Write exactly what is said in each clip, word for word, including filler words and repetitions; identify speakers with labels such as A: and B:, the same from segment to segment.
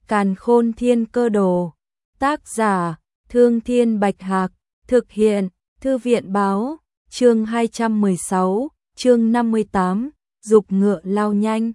A: Càn Khôn Thiên Cơ Đồ. Tác giả: Thương Thiên Bạch Hạc. Thực hiện: Thư viện báo. Chương hai trăm mười sáu, chương năm mươi tám, dục ngựa lao nhanh.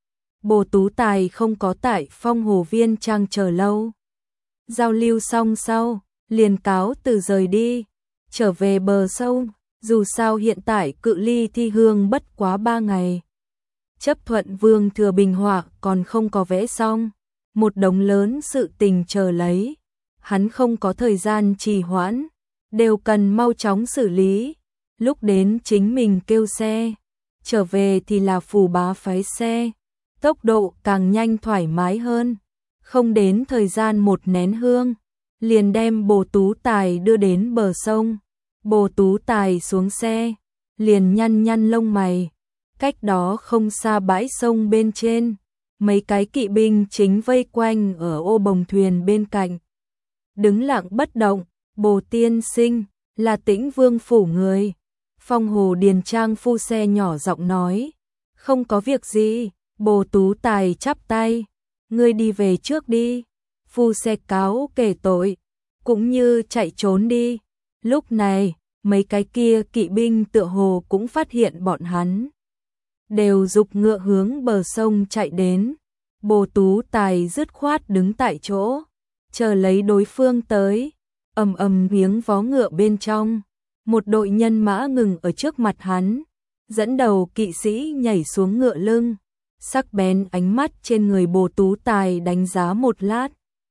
A: Bồ Tú Tài không có tại Phong Hồ Viên Trang chờ lâu. Giao lưu xong sau, liền cáo từ rời đi, trở về bờ sông, dù sao hiện tại cự ly thi hương bất quá ba ngày. Chấp thuận Vương Thừa Bình họa còn không có vẽ xong, một đống lớn sự tình chờ lấy, hắn không có thời gian trì hoãn, đều cần mau chóng xử lý. Lúc đến chính mình kêu xe, trở về thì là Phù Bá phái xe, tốc độ càng nhanh thoải mái hơn, không đến thời gian một nén hương, liền đem Bồ Tú Tài đưa đến bờ sông. Bồ Tú Tài xuống xe, liền nhăn nhăn lông mày, cách đó không xa bãi sông bên trên, mấy cái kỵ binh chính vây quanh ở ô bồng thuyền bên cạnh. Đứng lặng bất động. Bồ tiên sinh, là Tĩnh Vương phủ người. Phong Hồ Điền Trang phu xe nhỏ giọng nói. Không có việc gì. Bồ Tú Tài chắp tay. Ngươi đi về trước đi. Phu xe cáo kể tội, cũng như chạy trốn đi. Lúc này, mấy cái kia kỵ binh tựa hồ cũng phát hiện bọn hắn, đều giục ngựa hướng bờ sông chạy đến. Bồ Tú Tài dứt khoát đứng tại chỗ, chờ lấy đối phương tới. Ầm ầm tiếng vó ngựa bên trong, một đội nhân mã ngừng ở trước mặt hắn, dẫn đầu kỵ sĩ nhảy xuống ngựa lưng, sắc bén ánh mắt trên người Bồ Tú Tài đánh giá một lát,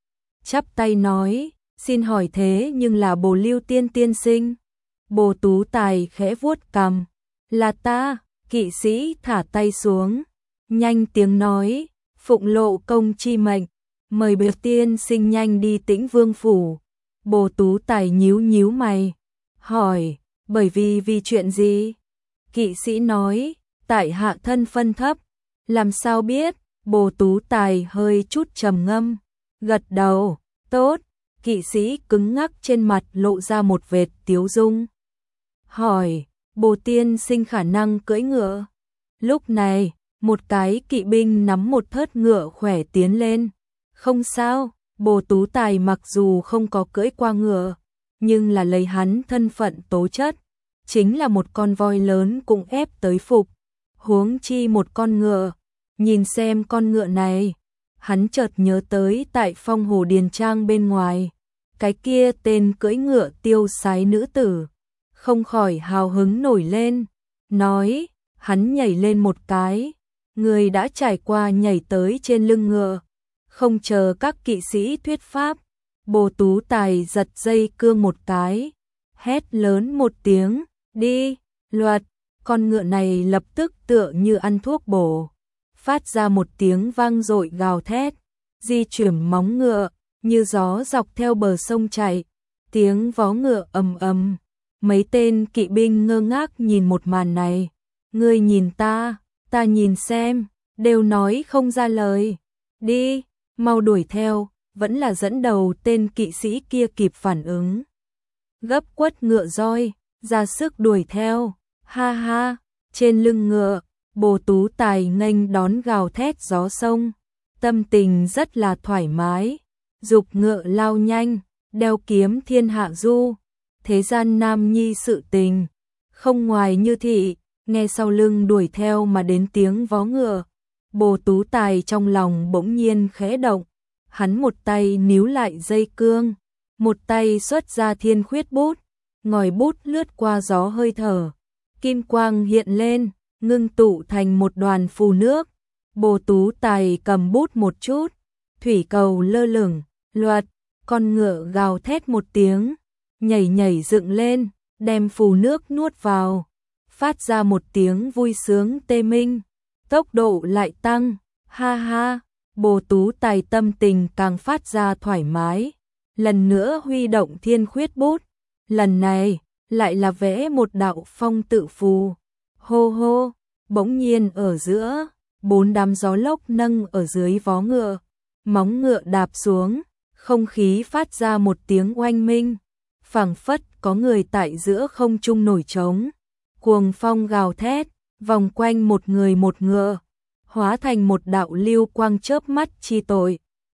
A: chắp tay nói, xin hỏi thế nhưng là Bồ Lưu Tiên tiên sinh? Bồ Tú Tài khẽ vuốt cằm, là ta. Kỵ sĩ thả tay xuống, nhanh tiếng nói, phụng lộ công chi mệnh, mời Bồ tiên sinh nhanh đi Tĩnh Vương phủ. Bồ Tú Tài nhíu nhíu mày, hỏi, bởi vì vì chuyện gì? Kỵ sĩ nói, tại hạ thân phân thấp, làm sao biết? Bồ Tú Tài hơi chút trầm ngâm, gật đầu, tốt. Kỵ sĩ cứng ngắc trên mặt lộ ra một vệt tiếu dung, hỏi, Bồ tiên sinh khả năng cưỡi ngựa? Lúc này, một cái kỵ binh nắm một thớt ngựa khỏe tiến lên. Không sao. Bồ Tú Tài mặc dù không có cưỡi qua ngựa, nhưng là lấy hắn thân phận tố chất, chính là một con voi lớn cũng ép tới phục, huống chi một con ngựa. Nhìn xem con ngựa này, hắn chợt nhớ tới tại Phong Hồ Điền Trang bên ngoài, cái kia tên cưỡi ngựa tiêu sái nữ tử, không khỏi hào hứng nổi lên, nói, hắn nhảy lên một cái, người đã trải qua nhảy tới trên lưng ngựa. Không chờ các kỵ sĩ thuyết pháp, Bồ Tú Tài giật dây cương một cái, hét lớn một tiếng, đi. Loạt, con ngựa này lập tức tựa như ăn thuốc bổ, phát ra một tiếng vang dội gào thét, di chuyển móng ngựa, như gió dọc theo bờ sông chạy, tiếng vó ngựa ầm ầm. Mấy tên kỵ binh ngơ ngác nhìn một màn này, ngươi nhìn ta, ta nhìn xem, đều nói không ra lời. Đi, mau đuổi theo. Vẫn là dẫn đầu tên kỵ sĩ kia kịp phản ứng, gấp quất ngựa roi, ra sức đuổi theo. Ha ha, trên lưng ngựa, Bồ Tú Tài nghênh đón gào thét gió sông, tâm tình rất là thoải mái, giục ngựa lao nhanh, đeo kiếm thiên hạ du, thế gian nam nhi sự tình, không ngoài như thị. Nghe sau lưng đuổi theo mà đến tiếng vó ngựa, Bồ Tú Tài trong lòng bỗng nhiên khẽ động, hắn một tay níu lại dây cương, một tay xuất ra thiên khuyết bút, ngòi bút lướt qua gió hơi thở, kim quang hiện lên, ngưng tụ thành một đoàn phù nước. Bồ Tú Tài cầm bút một chút, thủy cầu lơ lửng, loạt, con ngựa gào thét một tiếng, nhảy nhảy dựng lên, đem phù nước nuốt vào, phát ra một tiếng vui sướng tê minh, tốc độ lại tăng, ha ha. Bồ Tú Tài tâm tình càng phát ra thoải mái, lần nữa huy động thiên khuyết bút, lần này lại là vẽ một đạo phong tự phù. Hô hô, bỗng nhiên ở giữa, bốn đám gió lốc nâng ở dưới vó ngựa, móng ngựa đạp xuống, không khí phát ra một tiếng oanh minh, phảng phất có người tại giữa không trung nổi trống, cuồng phong gào thét, vòng quanh một người một ngựa, hóa thành một đạo lưu quang chớp mắt chi tội.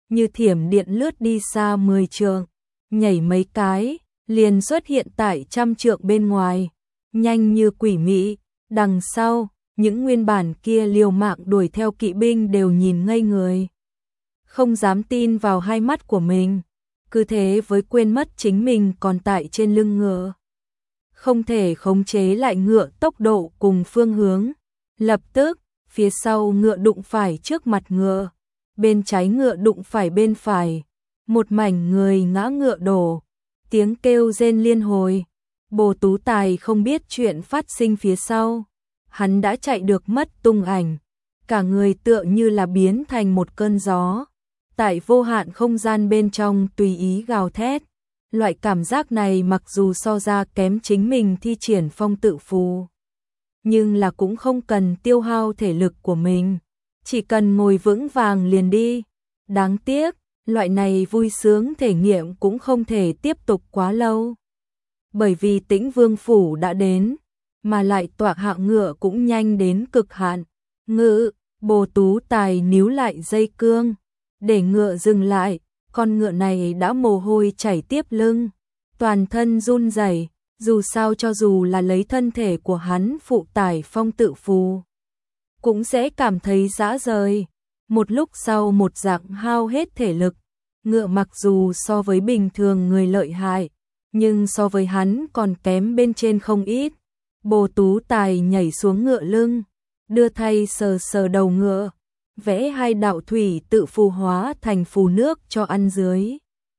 A: như thiểm điện lướt đi xa mười trượng, nhảy mấy cái, liền xuất hiện tại trăm trượng bên ngoài, nhanh như quỷ mị. Đằng sau, những nguyên bản kia liều mạng đuổi theo kỵ binh đều nhìn ngây người, không dám tin vào hai mắt của mình, cứ thế với quên mất chính mình còn tại trên lưng ngựa, không thể khống chế lại ngựa tốc độ cùng phương hướng. Lập tức, phía sau ngựa đụng phải trước mặt ngựa, bên trái ngựa đụng phải bên phải, một mảnh người ngã ngựa đổ, tiếng kêu rên liên hồi. Bồ Tú Tài không biết chuyện phát sinh phía sau, hắn đã chạy được mất tung ảnh, cả người tựa như là biến thành một cơn gió, tại vô hạn không gian bên trong tùy ý gào thét. Loại cảm giác này mặc dù so ra kém chính mình thi triển phong tự phù, nhưng là cũng không cần tiêu hao thể lực của mình, chỉ cần ngồi vững vàng liền đi. Đáng tiếc, loại này vui sướng thể nghiệm cũng không thể tiếp tục quá lâu, bởi vì Tĩnh Vương phủ đã đến, mà lại tọa hạng ngựa cũng nhanh đến cực hạn. Ngự, Bồ Tú Tài níu lại dây cương, để ngựa dừng lại, con ngựa này đã mồ hôi chảy tiếp lưng, toàn thân run rẩy, dù sao cho dù là lấy thân thể của hắn phụ tải phong tự phù, cũng sẽ cảm thấy rã rời. Một lúc sau một dạng hao hết thể lực, ngựa mặc dù so với bình thường người lợi hại, nhưng so với hắn còn kém bên trên không ít. Bồ Tú Tài nhảy xuống ngựa lưng, đưa tay sờ sờ đầu ngựa, vẽ hai đạo thủy tự phù hóa thành phù nước cho ăn dưới,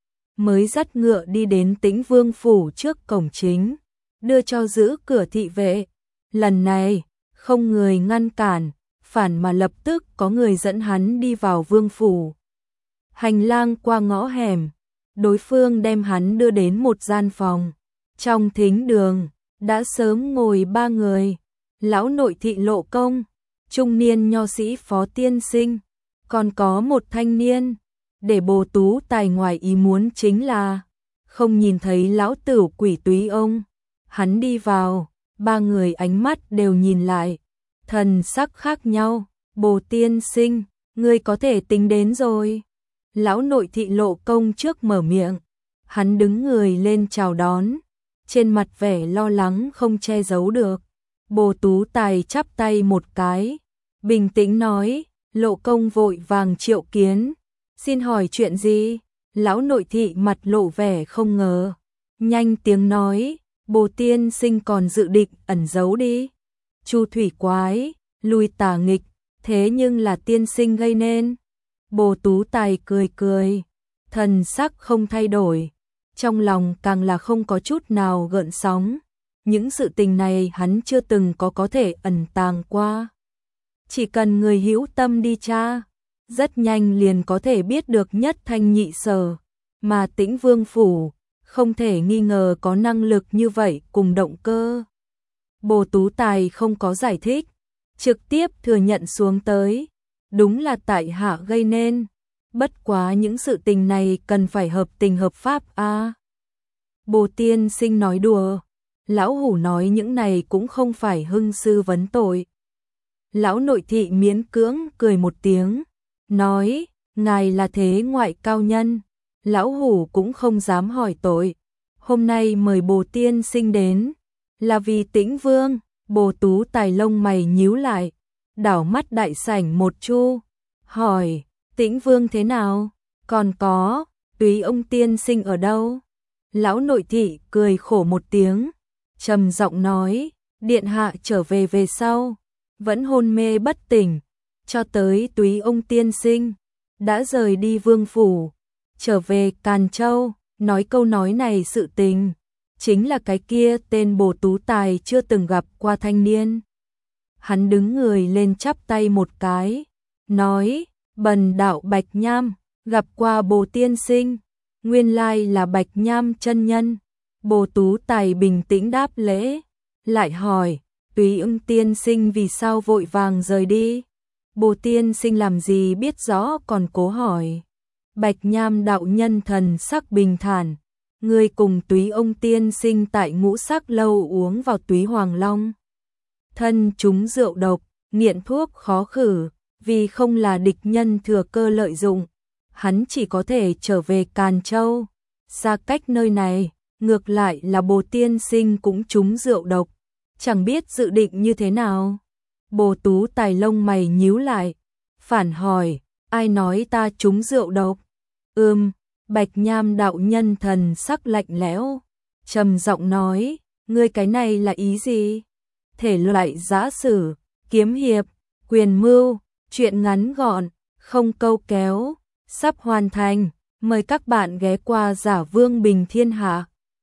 A: mới dắt ngựa đi đến Tĩnh Vương phủ trước cổng chính, đưa cho giữ cửa thị vệ. Lần này, không người ngăn cản, phản mà lập tức có người dẫn hắn đi vào vương phủ. Hành lang qua ngõ hẻm, đối phương đem hắn đưa đến một gian phòng. Trong thính đường, đã sớm ngồi ba người, lão nội thị Lộ Công, trung niên nho sĩ Phó Tiên Sinh, còn có một thanh niên. Để Bồ Tú Tài ngoài ý muốn chính là không nhìn thấy lão tửu Quỷ Túy ông. Hắn đi vào, ba người ánh mắt đều nhìn lại, thần sắc khác nhau. Bồ Tiên Sinh, ngươi có thể tính đến rồi. Lão nội thị Lộ Công trước mở miệng, hắn đứng người lên chào đón, trên mặt vẻ lo lắng không che giấu được. Bồ Tú Tài chắp tay một cái, bình tĩnh nói, Lộ Công vội vàng triệu kiến, xin hỏi chuyện gì? Lão nội thị mặt lộ vẻ không ngờ, nhanh tiếng nói, Bồ Tiên Sinh còn dự định ẩn giấu đi. Chu thủy quái, lui tà nghịch, thế nhưng là tiên sinh gây nên. Bồ Tú Tài cười cười, thần sắc không thay đổi, trong lòng càng là không có chút nào gợn sóng. Những sự tình này hắn chưa từng có có thể ẩn tàng qua. Chỉ cần người hữu tâm đi tra, rất nhanh liền có thể biết được nhất thanh nhị sở, mà Tĩnh Vương phủ không thể nghi ngờ có năng lực như vậy cùng động cơ. Bồ Tú Tài không có giải thích, trực tiếp thừa nhận xuống tới, đúng là tại hạ gây nên, bất quá những sự tình này cần phải hợp tình hợp pháp a. À, Bồ Tiên Sinh nói đùa, lão hủ nói những này cũng không phải hưng sư vấn tội. Lão nội thị miễn cưỡng cười một tiếng, nói, ngài là thế ngoại cao nhân, lão hủ cũng không dám hỏi tội. Hôm nay mời Bồ Tiên Sinh đến, là vì Tĩnh Vương. Bồ Tú Tài lông mày nhíu lại, đảo mắt đại sảnh một chu, hỏi, Tĩnh Vương thế nào? Còn có, Túy ông Tiên Sinh ở đâu? Lão nội thị cười khổ một tiếng, trầm giọng nói, điện hạ trở về về sau, vẫn hôn mê bất tỉnh, cho tới Túy ông Tiên Sinh đã rời đi vương phủ, trở về Càn Châu. Nói câu nói này sự tình, chính là cái kia tên Bồ Tú Tài chưa từng gặp qua thanh niên. Hắn đứng người lên chắp tay một cái, nói, bần đạo Bạch Nham, gặp qua Bồ Tiên Sinh, nguyên lai là Bạch Nham chân nhân. Bồ Tú Tài bình tĩnh đáp lễ, lại hỏi, Túy ưng Tiên Sinh vì sao vội vàng rời đi? Bồ Tiên Sinh làm gì biết rõ còn cố hỏi. Bạch Nham đạo nhân thần sắc bình thản, người cùng Túy ông Tiên Sinh tại Ngũ Sắc lâu uống vào Túy Hoàng Long. Thân chúng rượu độc, nghiện thuốc khó khử, vì không là địch nhân thừa cơ lợi dụng. hắn chỉ có thể trở về Càn Châu. Xa cách nơi này, ngược lại là Bồ tiên sinh cũng trúng rượu độc, chẳng biết dự định như thế nào. Bồ Tú Tài lông mày nhíu lại, phản hỏi, ai nói ta trúng rượu độc? Ừm, Bạch Nham đạo nhân thần sắc lạnh lẽo, trầm giọng nói, ngươi cái này là ý gì? Thể loại giã sử, kiếm hiệp, quyền mưu, truyện ngắn gọn, không câu kéo, sắp hoàn thành, mời các bạn ghé qua Giả Vương Bình Thiên Hạ.